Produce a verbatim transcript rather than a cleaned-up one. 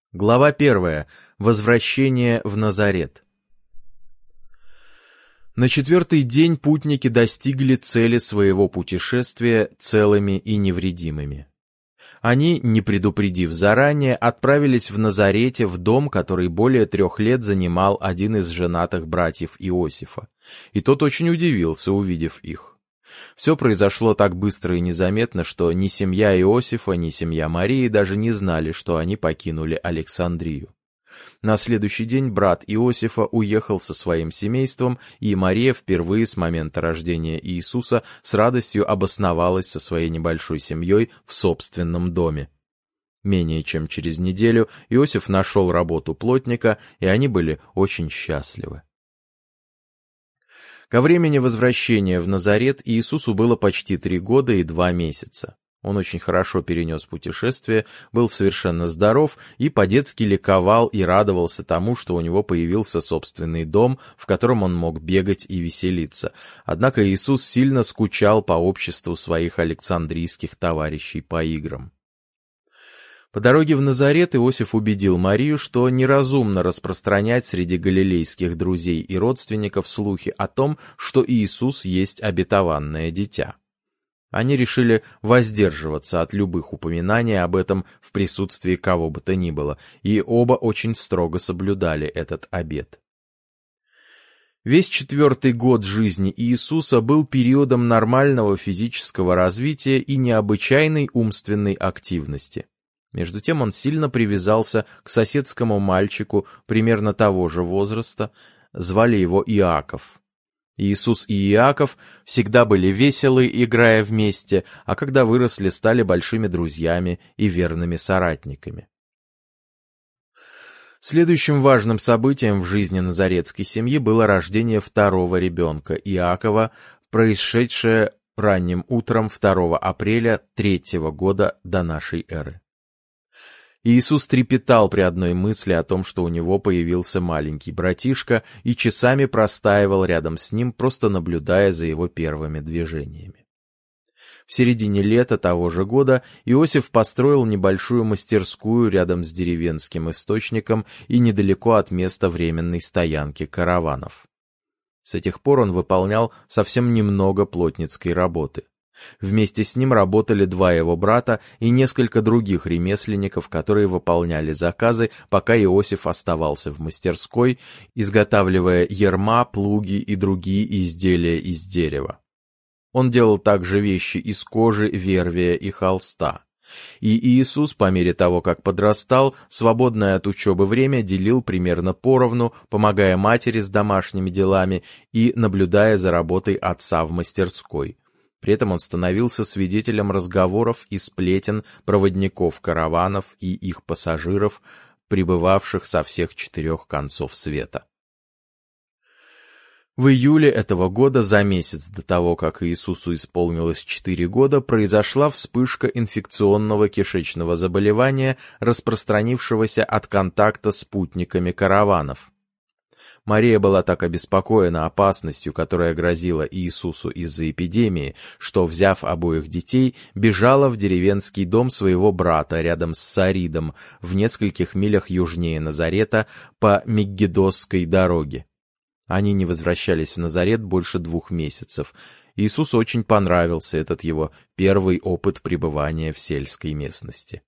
Глава первая. Возвращение в Назарет. На четвертый день путники достигли цели своего путешествия целыми и невредимыми. Они, не предупредив заранее, отправились в Назарете в дом, который более трех лет занимал один из женатых братьев Иосифа, и тот очень удивился, увидев их. Все произошло так быстро и незаметно, что ни семья Иосифа, ни семья Марии даже не знали, что они покинули Александрию. На следующий день брат Иосифа уехал со своим семейством, и Мария впервые с момента рождения Иисуса с радостью обосновалась со своей небольшой семьей в собственном доме. Менее чем через неделю Иосиф нашел работу плотника, и они были очень счастливы. Ко времени возвращения в Назарет Иисусу было почти три года и два месяца. Он очень хорошо перенес путешествие, был совершенно здоров и по-детски ликовал и радовался тому, что у него появился собственный дом, в котором он мог бегать и веселиться. Однако Иисус сильно скучал по обществу своих александрийских товарищей по играм. По дороге в Назарет Иосиф убедил Марию, что неразумно распространять среди галилейских друзей и родственников слухи о том, что Иисус есть обетованное дитя. Они решили воздерживаться от любых упоминаний об этом в присутствии кого бы то ни было, и оба очень строго соблюдали этот обет. Весь четвертый год жизни Иисуса был периодом нормального физического развития и необычайной умственной активности. Между тем он сильно привязался к соседскому мальчику примерно того же возраста, звали его Иаков. Иисус и Иаков всегда были веселы, играя вместе, а когда выросли, стали большими друзьями и верными соратниками. Следующим важным событием в жизни назаретской семьи было рождение второго ребенка, Иакова, происшедшее ранним утром второго апреля третьего года до нашей эры. Иисус трепетал при одной мысли о том, что у него появился маленький братишка, и часами простаивал рядом с ним, просто наблюдая за его первыми движениями. В середине лета того же года Иосиф построил небольшую мастерскую рядом с деревенским источником и недалеко от места временной стоянки караванов. С этих пор он выполнял совсем немного плотницкой работы. Вместе с ним работали два его брата и несколько других ремесленников, которые выполняли заказы, пока Иосиф оставался в мастерской, изготавливая ярма, плуги и другие изделия из дерева. Он делал также вещи из кожи, вервия и холста. И Иисус, по мере того, как подрастал, свободное от учебы время делил примерно поровну, помогая матери с домашними делами и наблюдая за работой отца в мастерской. При этом он становился свидетелем разговоров и сплетен проводников караванов и их пассажиров, прибывавших со всех четырех концов света. В июле этого года, за месяц до того, как Иисусу исполнилось четыре года, произошла вспышка инфекционного кишечного заболевания, распространившегося от контакта с путниками караванов. Мария была так обеспокоена опасностью, которая грозила Иисусу из-за эпидемии, что, взяв обоих детей, бежала в деревенский дом своего брата рядом с Саридом, в нескольких милях южнее Назарета, по Мегидосской дороге. Они не возвращались в Назарет больше двух месяцев. Иисусу очень понравился этот его первый опыт пребывания в сельской местности.